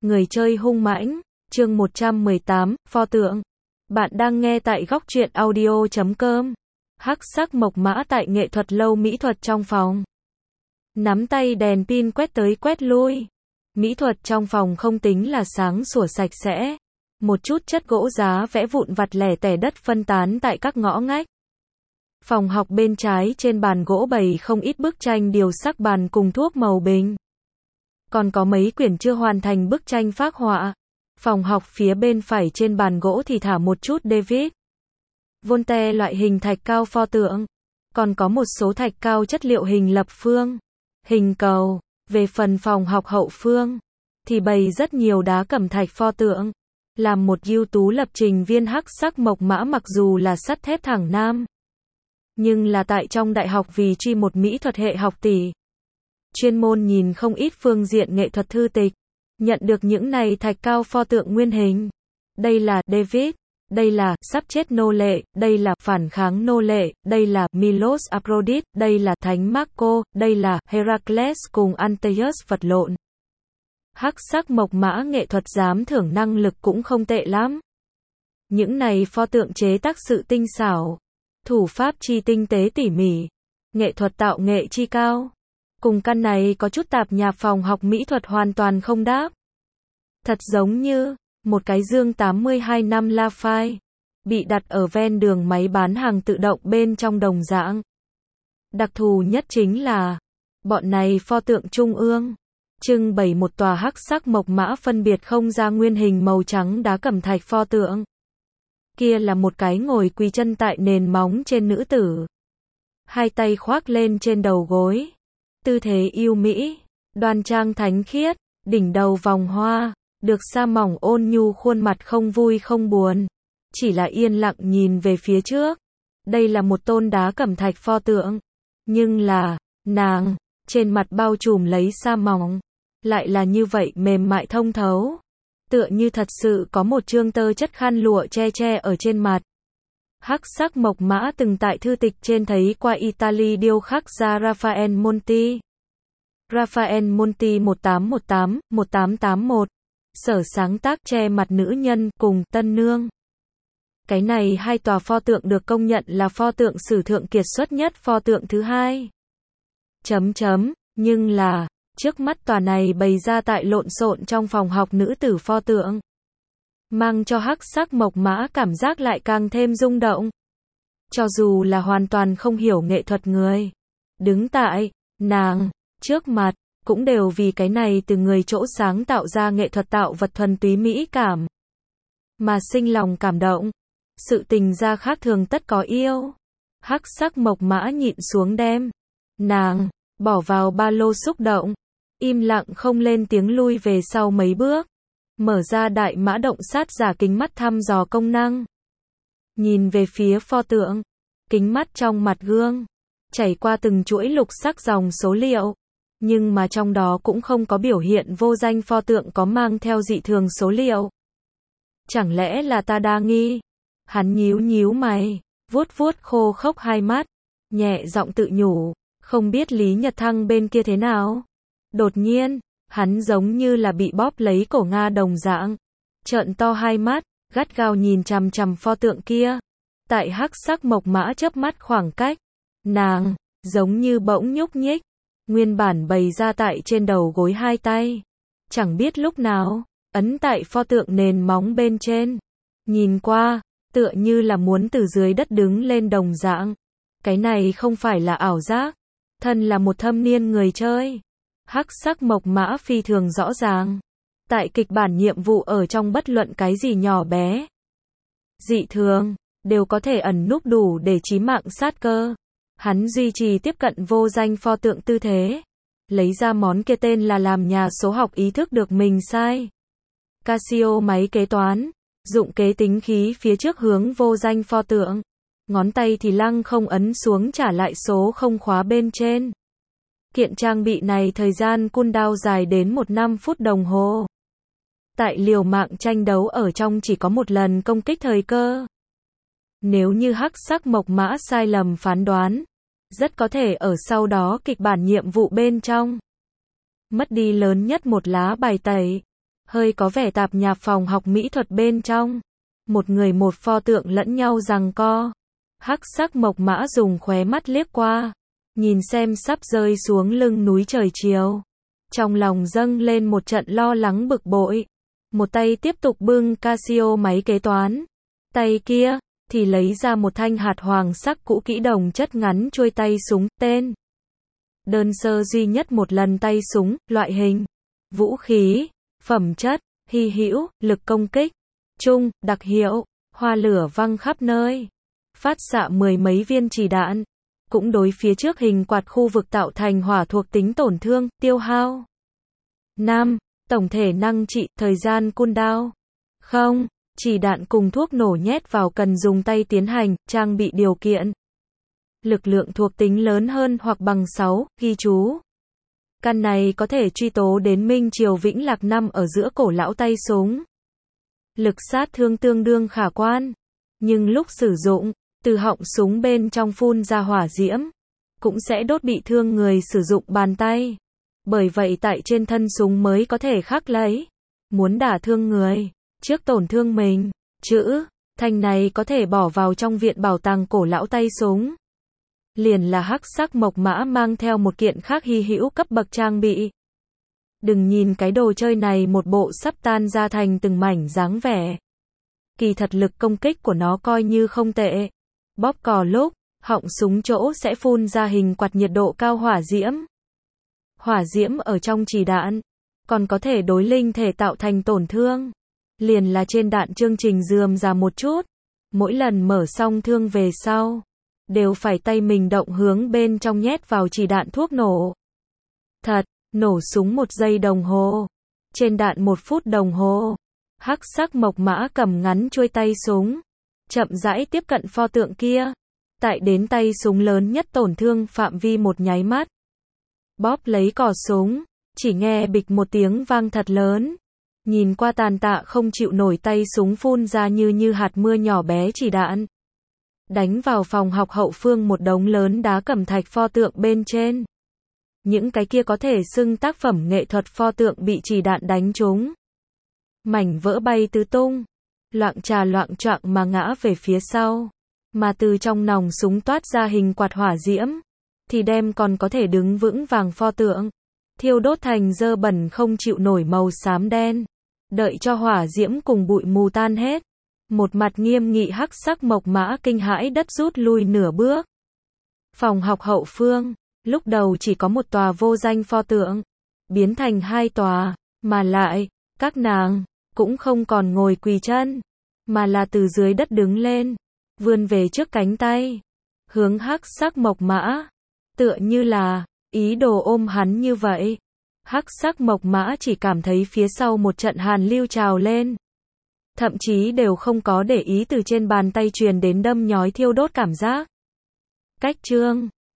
Người chơi hung mãnh, chương 118, pho tượng. Bạn đang nghe tại góc truyện audio.com. Hắc sắc mộc mã tại nghệ thuật lâu mỹ thuật trong phòng. Nắm tay đèn pin quét tới quét lui. Mỹ thuật trong phòng không tính là sáng sủa sạch sẽ. Một chút chất gỗ giá vẽ vụn vặt lẻ tẻ đất phân tán tại các ngõ ngách. Phòng học bên trái trên bàn gỗ bày không ít bức tranh điều sắc bàn cùng thuốc màu bình. Còn có mấy quyển chưa hoàn thành bức tranh phác họa. Phòng học phía bên phải trên bàn gỗ thì thả một chút David Voltaire loại hình thạch cao pho tượng. Còn có một số thạch cao chất liệu hình lập phương, hình cầu. Về phần phòng học hậu phương thì bày rất nhiều đá cẩm thạch pho tượng. Làm một ưu tú lập trình viên hắc sắc mộc mã mặc dù là sắt thép thẳng nam, nhưng là tại trong đại học vì truy một mỹ thuật hệ học tỷ. Chuyên môn nhìn không ít phương diện nghệ thuật thư tịch. Nhận được những này thạch cao pho tượng nguyên hình. Đây là David, đây là sắp chết nô lệ, đây là phản kháng nô lệ, đây là Milos Aphrodite, đây là Thánh Marco, đây là Heracles cùng Antaeus vật lộn. Hắc sắc mộc mã nghệ thuật giám thưởng năng lực cũng không tệ lắm. Những này pho tượng chế tác sự tinh xảo, thủ pháp chi tinh tế tỉ mỉ, nghệ thuật tạo nghệ chi cao. Cùng căn này có chút tạp nhạp phòng học mỹ thuật hoàn toàn không đáp. Thật giống như một cái dương 82 năm Lafite bị đặt ở ven đường máy bán hàng tự động bên trong đồng dạng. Đặc thù nhất chính là bọn này pho tượng trung ương trưng bày một tòa hắc sắc mộc mã phân biệt không ra nguyên hình màu trắng đá cẩm thạch pho tượng. Kia là một cái ngồi quỳ chân tại nền móng trên nữ tử, hai tay khoác lên trên đầu gối, tư thế yêu mỹ, đoan trang thánh khiết, đỉnh đầu vòng hoa, được sa mỏng ôn nhu khuôn mặt không vui không buồn, chỉ là yên lặng nhìn về phía trước. Đây là một tôn đá cẩm thạch pho tượng, nhưng là nàng trên mặt bao trùm lấy sa mỏng, lại là như vậy mềm mại thông thấu, tựa như thật sự có một trương tơ chất khăn lụa che ở trên mặt. Hắc sắc mộc mã từng tại thư tịch trên thấy qua Italy điêu khắc ra Raphael Monti. Raphael Monti 1818-1881. Sở sáng tác che mặt nữ nhân cùng tân nương. Cái này hai tòa pho tượng được công nhận là pho tượng sử thượng kiệt xuất nhất pho tượng thứ hai. Nhưng là, trước mắt tòa này bày ra tại lộn xộn trong phòng học nữ tử pho tượng, mang cho hắc sắc mộc mã cảm giác lại càng thêm rung động. Cho dù là hoàn toàn không hiểu nghệ thuật người đứng tại nàng trước mặt, cũng đều vì cái này từ người chỗ sáng tạo ra nghệ thuật tạo vật thuần túy mỹ cảm mà sinh lòng cảm động. Sự tình ra khác thường tất có yêu. Hắc sắc mộc mã nhịn xuống đem nàng bỏ vào ba lô xúc động, im lặng không lên tiếng lui về sau mấy bước, mở ra đại mã động sát giả kính mắt thăm dò công năng. Nhìn về phía pho tượng, kính mắt trong mặt gương chảy qua từng chuỗi lục sắc dòng số liệu, nhưng mà trong đó cũng không có biểu hiện vô danh pho tượng có mang theo dị thường số liệu. Chẳng lẽ là ta đa nghi? Hắn nhíu mày, vuốt khô khốc hai mắt, nhẹ giọng tự nhủ, không biết Lý Nhật Thăng bên kia thế nào. Đột nhiên, hắn giống như là bị bóp lấy cổ Nga đồng dạng, trợn to hai mắt, gắt gao nhìn chằm chằm pho tượng kia. Tại hắc sắc mộc mã chớp mắt khoảng cách, nàng giống như bỗng nhúc nhích, nguyên bản bày ra tại trên đầu gối hai tay, chẳng biết lúc nào ấn tại pho tượng nền móng bên trên. Nhìn qua, tựa như là muốn từ dưới đất đứng lên đồng dạng. Cái này không phải là ảo giác, thân là một thâm niên người chơi. Hắc sắc mộc mã phi thường rõ ràng. Tại kịch bản nhiệm vụ ở trong bất luận cái gì nhỏ bé, dị thường, đều có thể ẩn núp đủ để chí mạng sát cơ. Hắn duy trì tiếp cận vô danh pho tượng tư thế, lấy ra món kia tên là làm nhà số học ý thức được mình sai. Casio máy kế toán, dụng kế tính khí phía trước hướng vô danh pho tượng, ngón tay thì lăng không ấn xuống trả lại số không khóa bên trên. Kiện trang bị này thời gian cooldown dài đến 1 phút đồng hồ. Tại liều mạng tranh đấu ở trong chỉ có một lần công kích thời cơ. Nếu như hắc sắc mộc mã sai lầm phán đoán, rất có thể ở sau đó kịch bản nhiệm vụ bên trong mất đi lớn nhất một lá bài tẩy. hơi có vẻ tạp nhạp phòng học mỹ thuật bên trong. Một người một pho tượng lẫn nhau giằng co. Hắc sắc mộc mã dùng khóe mắt liếc qua, nhìn xem sắp rơi xuống lưng núi trời chiều. Trong lòng dâng lên một trận lo lắng bực bội. Một tay tiếp tục bưng Casio máy kế toán. Tay kia, thì lấy ra một thanh hạt hoàng sắc cũ kỹ đồng chất ngắn chuôi tay súng, tên. Đơn sơ duy nhất một lần tay súng, loại hình, vũ khí, phẩm chất, hy hữu, lực công kích, trung, đặc hiệu, hoa lửa văng khắp nơi. Phát xạ mười mấy viên chỉ đạn. Cũng đối phía trước hình quạt khu vực tạo thành hỏa thuộc tính tổn thương, tiêu hao. 5. Tổng thể năng trị, thời gian cooldown. 0. Chỉ đạn cùng thuốc nổ nhét vào cần dùng tay tiến hành, trang bị điều kiện. Lực lượng thuộc tính lớn hơn hoặc bằng 6, ghi chú. Căn này có thể truy tố đến Minh Triều Vĩnh Lạc năm ở giữa cổ lão tay súng. Lực sát thương tương đương khả quan. Nhưng lúc sử dụng, từ họng súng bên trong phun ra hỏa diễm, cũng sẽ đốt bị thương người sử dụng bàn tay. Bởi vậy tại trên thân súng mới có thể khắc lấy. Muốn đả thương người, trước tổn thương mình. Chữ, thanh này có thể bỏ vào trong viện bảo tàng cổ lão tay súng. Liền là hắc sắc mộc mã mang theo một kiện khác hy hữu cấp bậc trang bị. Đừng nhìn cái đồ chơi này một bộ sắp tan ra thành từng mảnh dáng vẻ. Kỳ thật lực công kích của nó coi như không tệ. Bóp cò lúc, họng súng chỗ sẽ phun ra hình quạt nhiệt độ cao hỏa diễm. Hỏa diễm ở trong chỉ đạn, còn có thể đối linh thể tạo thành tổn thương. Liền là trên đạn chương trình rườm rà một chút. Mỗi lần mở xong thương về sau, đều phải tay mình động hướng bên trong nhét vào chỉ đạn thuốc nổ. Thật, nổ súng 1 giây đồng hồ. Trên đạn 1 phút đồng hồ. Hắc sắc mộc mã cầm ngắn chuôi tay súng. Chậm rãi tiếp cận pho tượng kia. Tại đến tay súng lớn nhất tổn thương phạm vi một nháy mắt. Bóp lấy cò súng. Chỉ nghe bịch một tiếng vang thật lớn. Nhìn qua tàn tạ không chịu nổi tay súng phun ra như hạt mưa nhỏ bé chỉ đạn. Đánh vào phòng học hậu phương một đống lớn đá cẩm thạch pho tượng bên trên. Những cái kia có thể xưng tác phẩm nghệ thuật pho tượng bị chỉ đạn đánh trúng. Mảnh vỡ bay tứ tung. Loạng trà loạng choạng mà ngã về phía sau. Mà từ trong nòng súng toát ra hình quạt hỏa diễm. Thì đem còn có thể đứng vững vàng pho tượng. Thiêu đốt thành dơ bẩn không chịu nổi màu xám đen. Đợi cho hỏa diễm cùng bụi mù tan hết. Một mặt nghiêm nghị hắc sắc mộc mã kinh hãi đất rút lui nửa bước. Phòng học hậu phương, lúc đầu chỉ có một tòa vô danh pho tượng. Biến thành 2 tòa, mà lại, các nàng, cũng không còn ngồi quỳ chân. Mà là từ dưới đất đứng lên, vươn về trước cánh tay. Hướng hắc sắc mộc mã. Tựa như là, ý đồ ôm hắn như vậy. Hắc sắc mộc mã chỉ cảm thấy phía sau một trận hàn lưu trào lên. Thậm chí đều không có để ý từ trên bàn tay truyền đến đâm nhói thiêu đốt cảm giác. Cách chương